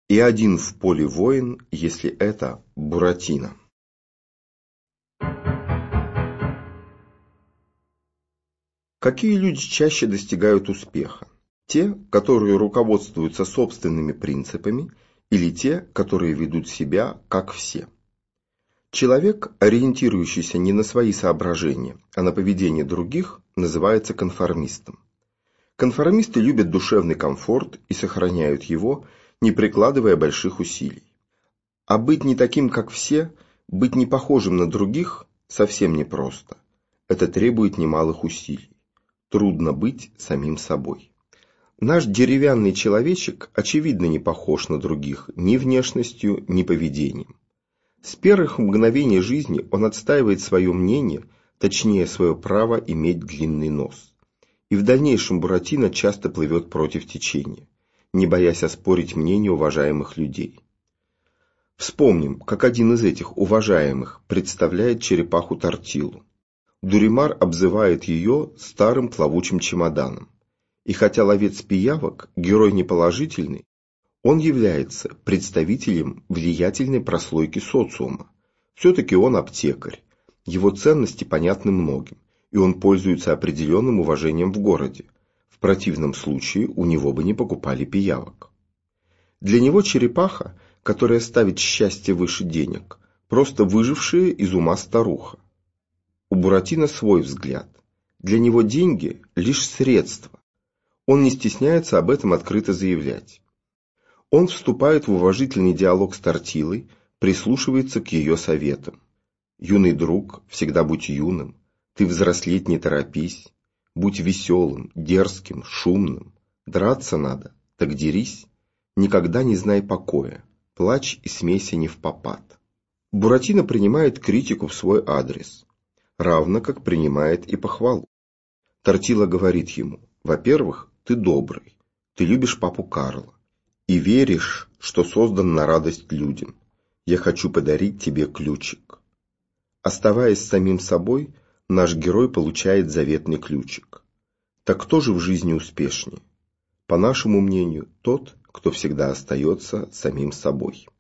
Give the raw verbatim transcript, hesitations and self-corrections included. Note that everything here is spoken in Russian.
И один в поле воин, если это Буратино. Какие люди чаще достигают успеха? Те, которые руководствуются собственными принципами, или те, которые ведут себя как все? Человек, ориентирующийся не на свои соображения, а на поведение других, называется конформистом. Конформисты любят душевный комфорт и сохраняют его, не прикладывая больших усилий. А быть не таким, как все, быть не похожим на других, совсем непросто. Это требует немалых усилий. Трудно быть самим собой. Наш деревянный человечек очевидно не похож на других ни внешностью, ни поведением. С первых мгновений жизни он отстаивает свое мнение, точнее свое право иметь длинный нос. И в дальнейшем Буратино часто плывет против течения, не боясь оспорить мнение уважаемых людей. Вспомним, как один из этих уважаемых представляет черепаху Тортилу. Дуримар обзывает ее старым плавучим чемоданом. И хотя ловец пиявок – герой неположительный, он является представителем влиятельной прослойки социума. Все-таки он аптекарь, его ценности понятны многим, и он пользуется определенным уважением в городе. В противном случае у него бы не покупали пиявок. Для него черепаха, которая ставит счастье выше денег, просто выжившая из ума старуха. У Буратино свой взгляд. Для него деньги – лишь средство. Он не стесняется об этом открыто заявлять. Он вступает в уважительный диалог с Тортилой, прислушивается к ее советам. «Юный друг, всегда будь юным, ты взрослеть не торопись, будь веселым, дерзким, шумным, драться надо, так дерись, никогда не знай покоя, плачь и смейся не впопад». Буратино принимает критику в свой адрес, равно как принимает и похвалу. Тортила говорит ему: «Во-первых, ты добрый, ты любишь папу Карло и веришь, что создан на радость людям. Я хочу подарить тебе ключик». Оставаясь самим собой, наш герой получает заветный ключик. Так кто же в жизни успешнее? По нашему мнению, тот, кто всегда остается самим собой.